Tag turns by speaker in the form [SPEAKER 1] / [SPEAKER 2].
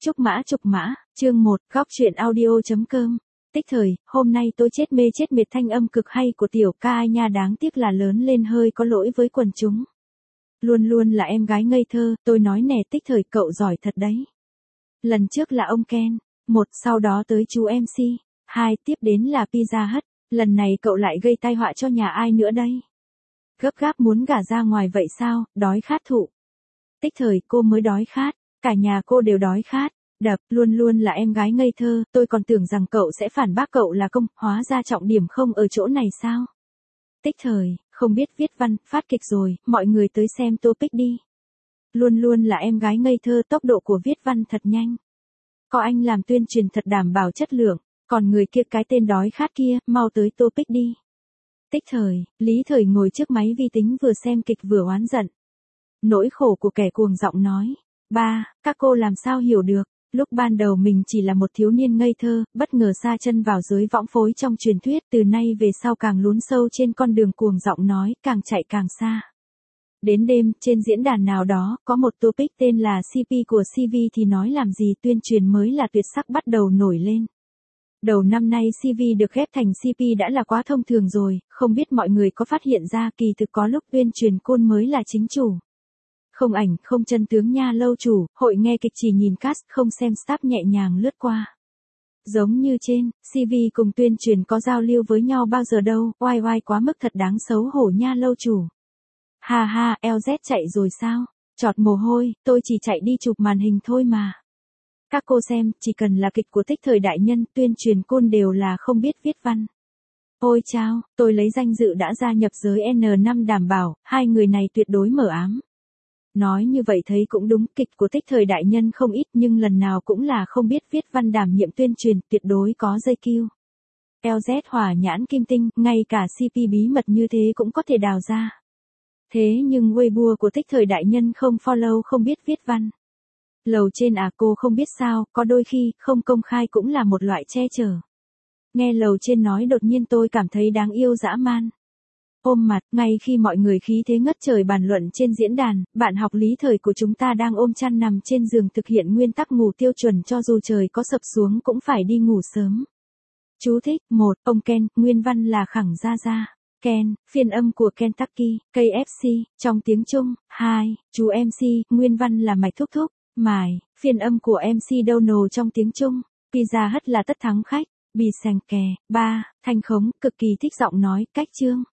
[SPEAKER 1] Trúc mã, chương 1, góc truyện audio.com. Tích thời, hôm nay tôi chết mê chết miệt thanh âm cực hay của tiểu ca ai nha, đáng tiếc là lớn lên hơi có lỗi với quần chúng. Luôn luôn là em gái ngây thơ, tôi nói nè Tích thời cậu giỏi thật đấy. Lần trước là ông Ken, 1, sau đó tới chú MC, 2, tiếp đến là Pizza Hut, lần này cậu lại gây tai họa cho nhà ai nữa đây? Gấp gáp muốn gả ra ngoài vậy sao, đói khát thụ. Tích thời cô mới đói khát, cả nhà cô đều đói khát. Đập, luôn luôn là em gái ngây thơ, tôi còn tưởng rằng cậu sẽ phản bác cậu là công, hóa ra trọng điểm không ở chỗ này sao? Tích thời, không biết viết văn, phát kịch rồi, mọi người tới xem topic đi. Luôn luôn là em gái ngây thơ, tốc độ của viết văn thật nhanh. Có anh làm tuyên truyền thật đảm bảo chất lượng, còn người kia cái tên đói khát kia, mau tới topic đi. Tích thời, Lý Thời ngồi trước máy vi tính vừa xem kịch vừa oán giận. Nỗi khổ của kẻ cuồng giọng nói. Ba, các cô làm sao hiểu được, lúc ban đầu mình chỉ là một thiếu niên ngây thơ, bất ngờ sa chân vào giới võng phối trong truyền thuyết, từ nay về sau càng lún sâu trên con đường cuồng giọng nói, càng chạy càng xa. Đến đêm, trên diễn đàn nào đó, có một topic tên là CP của CV thì nói làm gì tuyên truyền mới là tuyệt sắc bắt đầu nổi lên. Đầu năm nay CV được ghép thành CP đã là quá thông thường rồi, không biết mọi người có phát hiện ra kỳ thực có lúc tuyên truyền côn mới là chính chủ. Không ảnh, không chân tướng nha lâu chủ, hội nghe kịch chỉ nhìn cast, không xem staff nhẹ nhàng lướt qua. Giống như trên, CV cùng tuyên truyền có giao lưu với nhau bao giờ đâu, oai oai quá mức thật đáng xấu hổ nha lâu chủ. Ha ha, LZ chạy rồi sao? Chọt mồ hôi, tôi chỉ chạy đi chụp màn hình thôi mà. Các cô xem, chỉ cần là kịch của Tích thời đại nhân, tuyên truyền côn đều là không biết viết văn. Ôi chao, tôi lấy danh dự đã gia nhập giới N5 đảm bảo, hai người này tuyệt đối mở ám. Nói như vậy thấy cũng đúng, kịch của Tích thời đại nhân không ít nhưng lần nào cũng là không biết viết văn đảm nhiệm tuyên truyền, tuyệt đối có dây kiêu. LZ hỏa nhãn kim tinh, ngay cả CP bí mật như thế cũng có thể đào ra. Thế nhưng Weibo của Tích thời đại nhân không follow không biết viết văn. Lầu trên à, cô không biết sao, có đôi khi, không công khai cũng là một loại che chở. Nghe lầu trên nói đột nhiên tôi cảm thấy đáng yêu dã man. Ôm mặt, ngay khi mọi người khí thế ngất trời bàn luận trên diễn đàn, bạn học Lý Thời của chúng ta đang ôm chăn nằm trên giường thực hiện nguyên tắc ngủ tiêu chuẩn cho dù trời có sập xuống cũng phải đi ngủ sớm. Chú thích, 1, ông Ken, nguyên văn là Khẳng Gia Gia. Ken, phiên âm của Kentucky, KFC, trong tiếng Trung. 2, chú MC, nguyên văn là Mạch Thúc Thúc. Mài, phiên âm của MC Donald trong tiếng Trung. Pizza Hut là tất thắng khách. Bì sành kè. 3, Thanh Khống, cực kỳ thích giọng nói, cách chương.